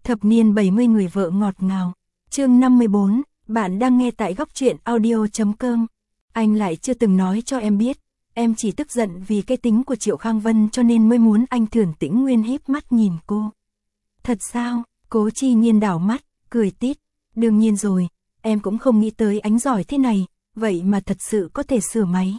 Thập niên 70 người vợ ngọt ngào. Chương 54, bạn đang nghe tại góc truyện audio.com. Anh lại chưa từng nói cho em biết, em chỉ tức giận vì cái tính của Triệu Khang Vân cho nên mới muốn anh Thưởng Tĩnh Nguyên híp mắt nhìn cô. Thật sao? Cố Chi Nhiên đảo mắt, cười tít. Đương nhiên rồi, em cũng không nghĩ tới anh giỏi thế này, vậy mà thật sự có thể sửa máy.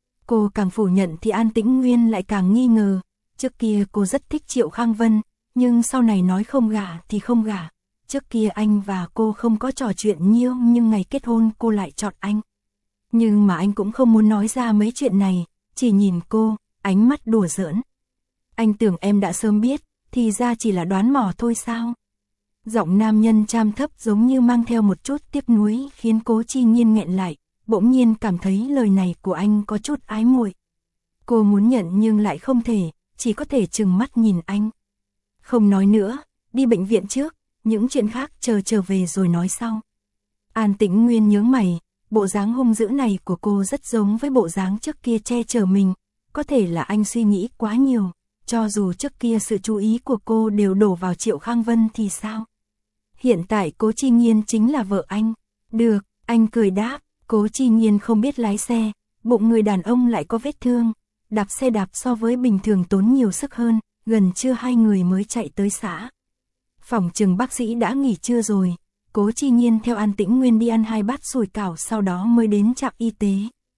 Cô càng phủ nhận thì An Tĩnh Nguyên lại càng nghi ngờ. Trước kia cô rất thích Triệu Khang Vân, nhưng sau này nói không gả thì không gả. Trước kia anh và cô không có trò chuyện nhiều nhưng ngày kết hôn cô lại chọn anh. Nhưng mà anh cũng không muốn nói ra mấy chuyện này, chỉ nhìn cô, ánh mắt đùa giỡn. Anh tưởng em đã sớm biết, thì ra chỉ là đoán mò thôi sao? Giọng nam nhân trầm thấp giống như mang theo một chút tiếc nuối khiến Cố Chi Nhiên nghẹn lại, bỗng nhiên cảm thấy lời này của anh có chút ái muội. Cô muốn nhận nhưng lại không thể, chỉ có thể trừng mắt nhìn anh. Không nói nữa, đi bệnh viện trước, những chuyện khác trở về rồi nói sau. An Tĩnh Nguyên nhướng mày, bộ dáng hung dữ này của cô rất giống với bộ dáng trước kia che chở mình, có thể là anh suy nghĩ quá nhiều, cho dù trước kia sự chú ý của cô đều đổ vào Triệu Khang Vân thì sao? Hiện tại Cố Chi Nhiên chính là vợ anh. Được, anh cười đáp. Cố Chi Nhiên không biết lái xe, bụng người đàn ông lại có vết thương, đạp xe đạp so với bình thường tốn nhiều sức hơn, gần trưa hai người mới chạy tới xã. Phòng chừng bác sĩ đã nghỉ trưa rồi, Cố Chi Nhiên theo An Tĩnh Nguyên đi ăn 2 bát sủi cảo sau đó mới đến trạm y tế.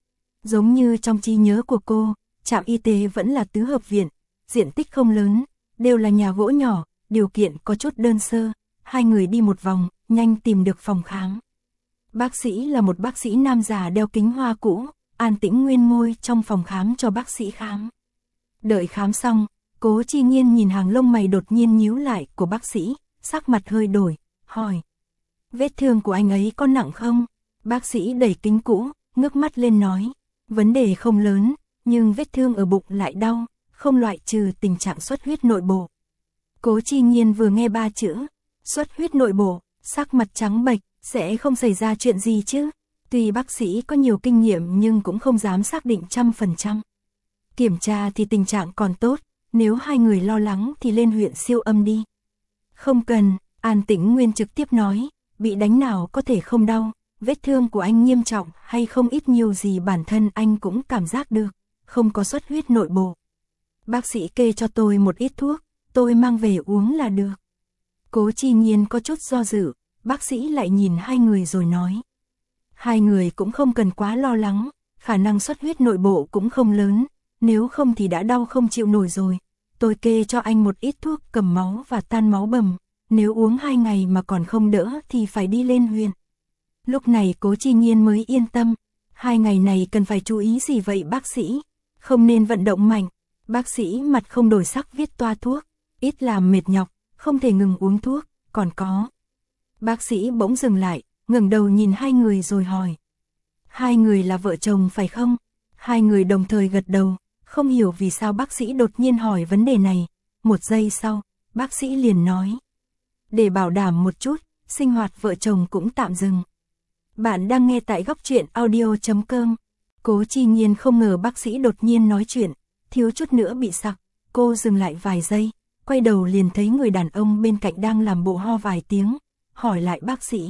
Giống như trong trí nhớ của cô, trạm y tế vẫn là tứ hợp viện, diện tích không lớn, đều là nhà gỗ nhỏ, điều kiện có chút đơn sơ, hai người đi một vòng, nhanh tìm được phòng khám. Bác sĩ là một bác sĩ nam già đeo kính hoa cũ, An Tĩnh Nguyên ngồi trong phòng khám cho bác sĩ khám. Đợi khám xong, Cố Chi Nhiên nhìn hàng lông mày đột nhiên nhíu lại của bác sĩ, sắc mặt hơi đổi, hỏi. Vết thương của anh ấy có nặng không? Bác sĩ đẩy kính cũ, ngước mắt lên nói. Vấn đề không lớn, nhưng vết thương ở bụng lại đau, không loại trừ tình trạng xuất huyết nội bộ. Cố Chi Nhiên vừa nghe 3 chữ, xuất huyết nội bộ, sắc mặt trắng bệch, sẽ không xảy ra chuyện gì chứ? Tuy bác sĩ có nhiều kinh nghiệm nhưng cũng không dám xác định 100%. Kiểm tra thì tình trạng còn tốt, nếu hai người lo lắng thì lên huyện siêu âm đi. Không cần, An Tĩnh Nguyên trực tiếp nói, bị đánh nào có thể không đau, vết thương của anh nghiêm trọng hay không ít nhiều gì bản thân anh cũng cảm giác được, không có xuất huyết nội bộ. Bác sĩ kê cho tôi một ít thuốc, tôi mang về uống là được. Cố Chi Nhiên có chút do dự, bác sĩ lại nhìn hai người rồi nói. Hai người cũng không cần quá lo lắng, khả năng xuất huyết nội bộ cũng không lớn, nếu không thì đã đau không chịu nổi rồi. Tôi kê cho anh một ít thuốc cầm máu và tan máu bầm, nếu uống 2 ngày mà còn không đỡ thì phải đi lên huyện. Lúc này Cố Chi Nhiên mới yên tâm, 2 ngày này cần phải chú ý gì vậy bác sĩ? Không nên vận động mạnh, bác sĩ mặt không đổi sắc viết toa thuốc, ít làm mệt nhọc, không thể ngừng uống thuốc, còn có. Bác sĩ bỗng dừng lại, ngẩng đầu nhìn hai người rồi hỏi. Hai người là vợ chồng phải không? Hai người đồng thời gật đầu, không hiểu vì sao bác sĩ đột nhiên hỏi vấn đề này. Một giây sau, bác sĩ liền nói. Để bảo đảm một chút, sinh hoạt vợ chồng cũng tạm dừng. Bạn đang nghe tại góc truyện audio.com. Cố Chi Nhiên không ngờ bác sĩ đột nhiên nói chuyện, thiếu chút nữa bị sặc. Cô dừng lại vài giây, quay đầu liền thấy người đàn ông bên cạnh đang làm bộ ho vài tiếng, hỏi lại bác sĩ.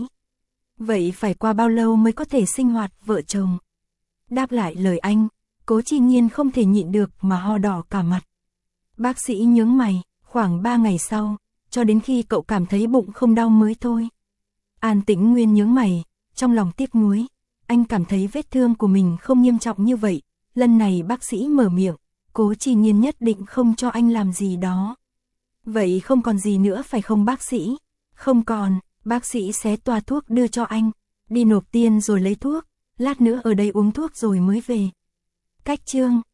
Vậy phải qua bao lâu mới có thể sinh hoạt vợ chồng? Đáp lại lời anh, Cố Chi Nhiên không thể nhịn được mà ho đỏ cả mặt. Bác sĩ nhướng mày, khoảng 3 ngày sau, cho đến khi cậu cảm thấy bụng không đau mới thôi. An Tĩnh Nguyên nhướng mày, trong lòng tiếc nuối, anh cảm thấy vết thương của mình không nghiêm trọng như vậy, lần này bác sĩ mở miệng, Cố Chi Nhiên nhất định không cho anh làm gì đó. Vậy không còn gì nữa phải không bác sĩ? Không còn, bác sĩ xé toa thuốc đưa cho anh, đi nộp tiền rồi lấy thuốc, lát nữa ở đây uống thuốc rồi mới về. Cách chương